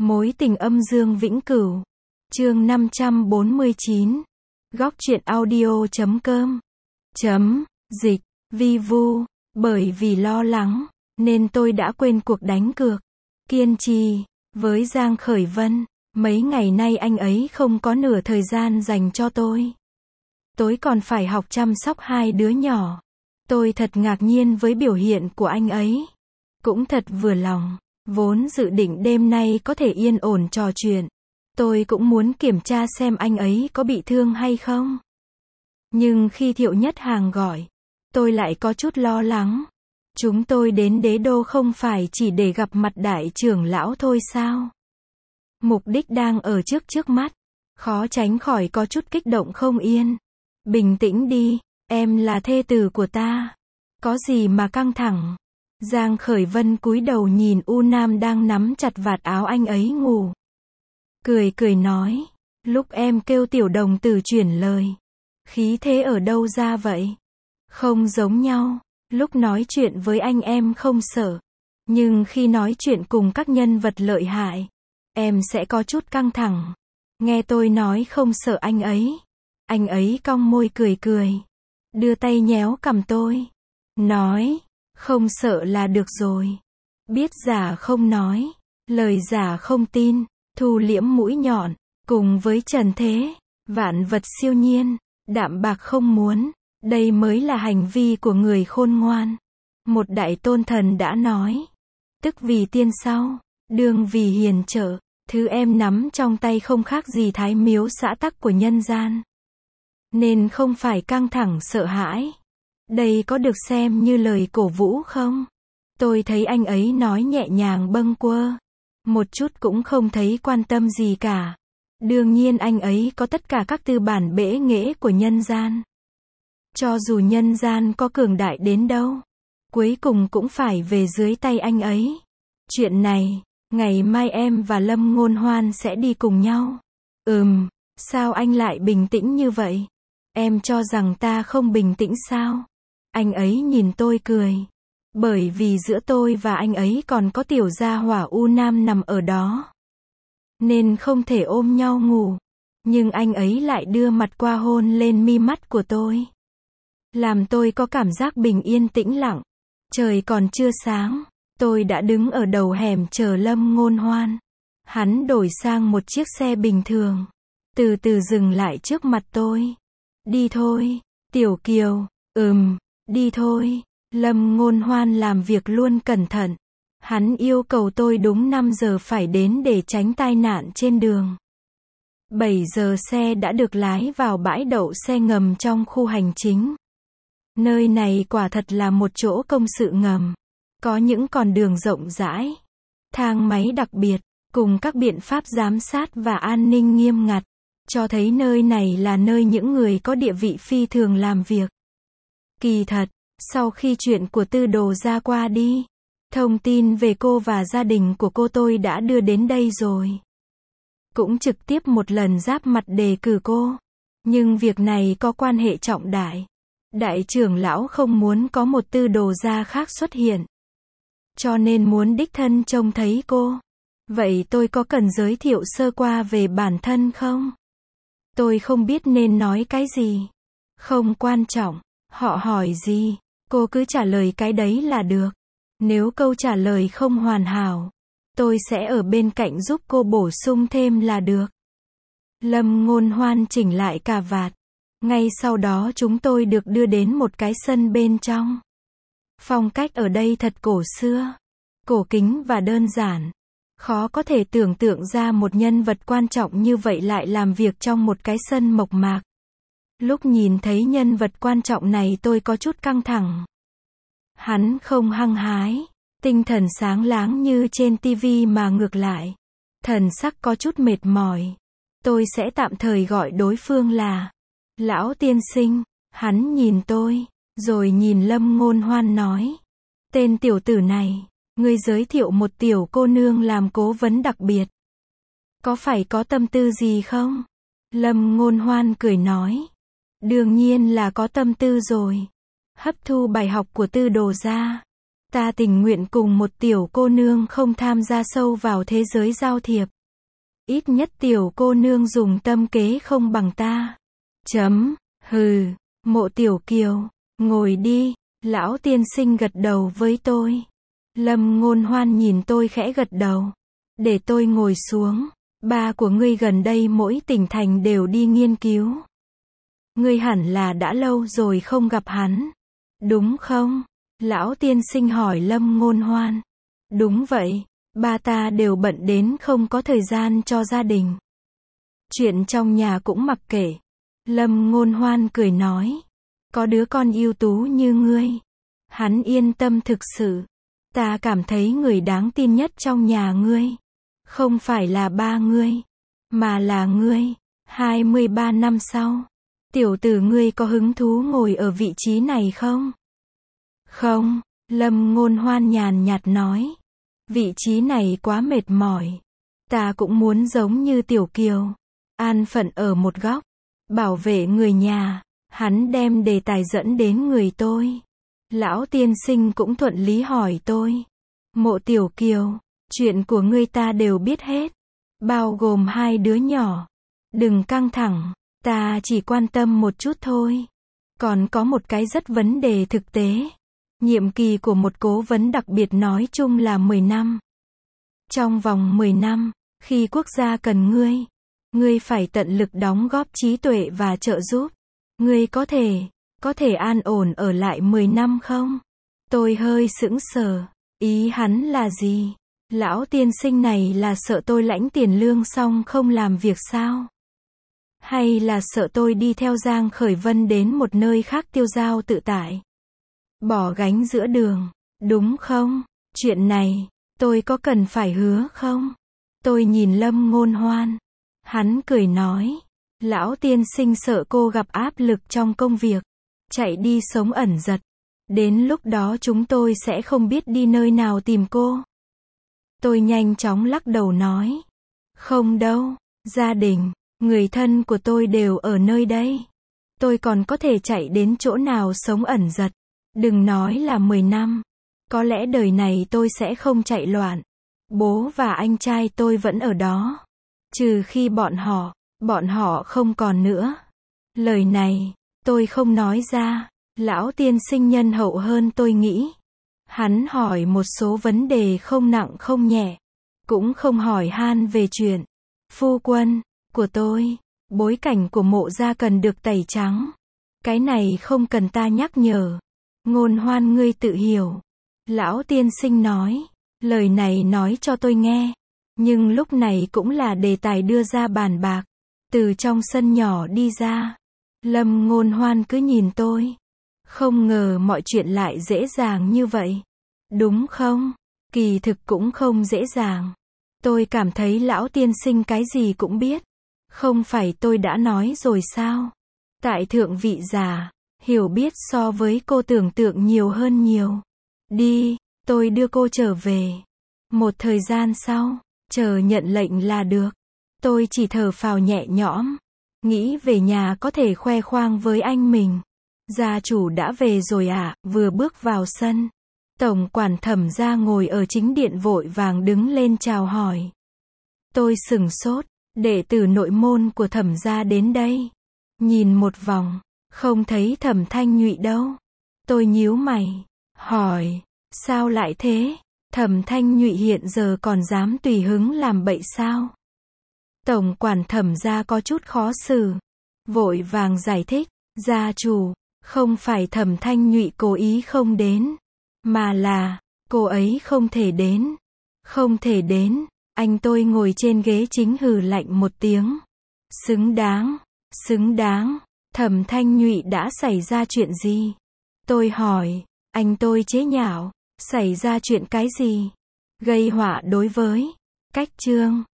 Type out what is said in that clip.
Mối tình âm dương vĩnh cửu. Chương 549. Góc truyện audio.com. Dịch. Vi vu. Bởi vì lo lắng, nên tôi đã quên cuộc đánh cược. Kiên trì. Với Giang Khởi Vân, mấy ngày nay anh ấy không có nửa thời gian dành cho tôi. Tối còn phải học chăm sóc hai đứa nhỏ. Tôi thật ngạc nhiên với biểu hiện của anh ấy. Cũng thật vừa lòng. Vốn dự định đêm nay có thể yên ổn trò chuyện. Tôi cũng muốn kiểm tra xem anh ấy có bị thương hay không. Nhưng khi Thiệu Nhất Hàng gọi, tôi lại có chút lo lắng. Chúng tôi đến Đế Đô không phải chỉ để gặp mặt đại trưởng lão thôi sao? Mục đích đang ở trước mắt. Khó tránh khỏi có chút kích động không yên. Bình tĩnh đi, em là thê tử của ta. Có gì mà căng thẳng? Giang Khởi Vân cúi đầu nhìn U Nam đang nắm chặt vạt áo anh ấy ngủ. Cười nói, lúc em kêu Tiểu Đồng Tử chuyển lời. Khí thế ở đâu ra vậy? Không giống nhau, lúc nói chuyện với anh em không sợ. Nhưng khi nói chuyện cùng các nhân vật lợi hại, em sẽ có chút căng thẳng. Nghe tôi nói không sợ anh ấy cong môi cười. Đưa tay nhéo cằm tôi. Nói, không sợ là được rồi. Biết giả không nói, lời giả không tin, thu liễm mũi nhọn, cùng với trần thế, vạn vật siêu nhiên, đạm bạc không muốn, đây mới là hành vi của người khôn ngoan. Một đại tôn thần đã nói, tức vì tiên sau, đương vì hiền trợ, thứ em nắm trong tay không khác gì thái miếu xã tắc của nhân gian. Nên không phải căng thẳng sợ hãi. Đây có được xem như lời cổ vũ không? Tôi thấy anh ấy nói nhẹ nhàng bâng quơ. Một chút cũng không thấy quan tâm gì cả. Đương nhiên anh ấy có tất cả các tư bản bẽ nghễ của nhân gian. Cho dù nhân gian có cường đại đến đâu, cuối cùng cũng phải về dưới tay anh ấy. Chuyện này, ngày mai em và Lâm Ngôn Hoan sẽ đi cùng nhau. Sao anh lại bình tĩnh như vậy? Em cho rằng ta không bình tĩnh sao? Anh ấy nhìn tôi cười. Bởi vì giữa tôi và anh ấy còn có tiểu gia hỏa U Nam nằm ở đó. Nên không thể ôm nhau ngủ. Nhưng anh ấy lại đưa mặt qua hôn lên mi mắt của tôi. Làm tôi có cảm giác bình yên tĩnh lặng. Trời còn chưa sáng. Tôi đã đứng ở đầu hẻm chờ Lâm Ngôn Hoan. Hắn đổi sang một chiếc xe bình thường. Từ từ dừng lại trước mặt tôi. Đi thôi, Tiểu Kiều. Đi thôi. Lâm Ngôn Hoan làm việc luôn cẩn thận. Hắn yêu cầu tôi đúng 5 giờ phải đến để tránh tai nạn trên đường. 7 giờ xe đã được lái vào bãi đậu xe ngầm trong khu hành chính. Nơi này quả thật là một chỗ công sự ngầm. Có những con đường rộng rãi, thang máy đặc biệt, cùng các biện pháp giám sát và an ninh nghiêm ngặt, cho thấy nơi này là nơi những người có địa vị phi thường làm việc. Kỳ thật, sau khi chuyện của Tư Đồ ra qua đi, thông tin về cô và gia đình của cô tôi đã đưa đến đây rồi. Cũng trực tiếp một lần giáp mặt đề cử cô. Nhưng việc này có quan hệ trọng đại. Đại trưởng lão không muốn có một Tư Đồ gia khác xuất hiện. Cho nên muốn đích thân trông thấy cô. Vậy tôi có cần giới thiệu sơ qua về bản thân không? Tôi không biết nên nói cái gì. Không quan trọng. Họ hỏi gì, cô cứ trả lời cái đấy là được. Nếu câu trả lời không hoàn hảo, tôi sẽ ở bên cạnh giúp cô bổ sung thêm là được. Lâm Ngôn Hoan chỉnh lại cà vạt. Ngay sau đó chúng tôi được đưa đến một cái sân bên trong. Phong cách ở đây thật cổ xưa, cổ kính và đơn giản. Khó có thể tưởng tượng ra một nhân vật quan trọng như vậy lại làm việc trong một cái sân mộc mạc. Lúc nhìn thấy nhân vật quan trọng này tôi có chút căng thẳng. Hắn không hăng hái, tinh thần sáng láng như trên tivi mà ngược lại. Thần sắc có chút mệt mỏi. Tôi sẽ tạm thời gọi đối phương là Lão tiên sinh. Hắn nhìn tôi, rồi nhìn Lâm Ngôn Hoan nói. Tên tiểu tử này, ngươi giới thiệu một tiểu cô nương làm cố vấn đặc biệt. Có phải có tâm tư gì không? Lâm Ngôn Hoan cười nói. Đương nhiên là có tâm tư rồi. Hấp thu bài học của Tư Đồ gia. Ta tình nguyện cùng một tiểu cô nương không tham gia sâu vào thế giới giao thiệp. Ít nhất tiểu cô nương dùng tâm kế không bằng ta. Hừ, Mộ Tiểu Kiều, ngồi đi, lão tiên sinh gật đầu với tôi. Lâm Ngôn Hoan nhìn tôi khẽ gật đầu. Để tôi ngồi xuống. Ba của ngươi gần đây mỗi tỉnh thành đều đi nghiên cứu. Ngươi hẳn là đã lâu rồi không gặp hắn. Đúng không? Lão tiên sinh hỏi Lâm Ngôn Hoan. Đúng vậy, ba ta đều bận đến không có thời gian cho gia đình. Chuyện trong nhà cũng mặc kệ. Lâm Ngôn Hoan cười nói. Có đứa con ưu tú như ngươi. Hắn yên tâm thực sự. Ta cảm thấy người đáng tin nhất trong nhà ngươi. Không phải là ba ngươi, mà là ngươi. 23 năm sau. Tiểu tử ngươi có hứng thú ngồi ở vị trí này không? Không, Lâm Ngôn Hoan nhàn nhạt nói. Vị trí này quá mệt mỏi. Ta cũng muốn giống như Tiểu Kiều. An phận ở một góc. Bảo vệ người nhà. Hắn đem đề tài dẫn đến người tôi. Lão tiên sinh cũng thuận lý hỏi tôi. Mộ Tiểu Kiều, chuyện của ngươi ta đều biết hết. Bao gồm 2 đứa nhỏ. Đừng căng thẳng. Ta chỉ quan tâm một chút thôi. Còn có một cái rất vấn đề thực tế. Nhiệm kỳ của một cố vấn đặc biệt nói chung là 10 năm. Trong vòng 10 năm, khi quốc gia cần ngươi phải tận lực đóng góp trí tuệ và trợ giúp. Ngươi có thể an ổn ở lại 10 năm không? Tôi hơi sững sờ. Ý hắn là gì? Lão tiên sinh này là sợ tôi lãnh tiền lương xong không làm việc sao? Hay là sợ tôi đi theo Giang Khởi Vân đến một nơi khác tiêu dao tự tại? Bỏ gánh giữa đường, đúng không? Chuyện này, tôi có cần phải hứa không? Tôi nhìn Lâm Ngôn Hoan. Hắn cười nói. Lão tiên sinh sợ cô gặp áp lực trong công việc. Chạy đi sống ẩn giật. Đến lúc đó chúng tôi sẽ không biết đi nơi nào tìm cô. Tôi nhanh chóng lắc đầu nói. Không đâu, gia đình, người thân của tôi đều ở nơi đây. Tôi còn có thể chạy đến chỗ nào sống ẩn giật. Đừng nói là 10 năm. Có lẽ đời này tôi sẽ không chạy loạn. Bố và anh trai tôi vẫn ở đó. Trừ khi bọn họ không còn nữa. Lời này, tôi không nói ra. Lão tiên sinh nhân hậu hơn tôi nghĩ. Hắn hỏi một số vấn đề không nặng không nhẹ. Cũng không hỏi han về chuyện phu quân của tôi. Bối cảnh của Mộ gia cần được tẩy trắng. Cái này không cần ta nhắc nhở. Ngôn Hoan ngươi tự hiểu. Lão tiên sinh nói. Lời này nói cho tôi nghe. Nhưng lúc này cũng là đề tài đưa ra bàn bạc. Từ trong sân nhỏ đi ra. Lâm Ngôn Hoan cứ nhìn tôi. Không ngờ mọi chuyện lại dễ dàng như vậy. Đúng không? Kỳ thực cũng không dễ dàng. Tôi cảm thấy lão tiên sinh cái gì cũng biết. Không phải tôi đã nói rồi sao? Tại thượng vị giả, hiểu biết so với cô tưởng tượng nhiều hơn nhiều. Đi, tôi đưa cô trở về. Một thời gian sau, chờ nhận lệnh là được. Tôi chỉ thở phào nhẹ nhõm. Nghĩ về nhà có thể khoe khoang với anh mình. Gia chủ đã về rồi à? Vừa bước vào sân. Tổng quản Thẩm gia ngồi ở chính điện vội vàng đứng lên chào hỏi. Tôi sửng sốt. Đệ tử nội môn của Thẩm gia đến đây. Nhìn một vòng, không thấy Thẩm Thanh Nhụy đâu. Tôi nhíu mày, hỏi, sao lại thế? Thẩm Thanh Nhụy hiện giờ còn dám tùy hứng làm bậy sao? Tổng quản Thẩm gia có chút khó xử. Vội vàng giải thích, gia chủ, không phải Thẩm Thanh Nhụy cố ý không đến. Mà là, cô ấy không thể đến. Không thể đến. Anh tôi ngồi trên ghế chính hừ lạnh một tiếng. Xứng đáng. Xứng đáng. Thẩm Thanh Nhụy đã xảy ra chuyện gì? Tôi hỏi. Anh tôi chế nhạo. Xảy ra chuyện cái gì? Gây họa đối với cách chương.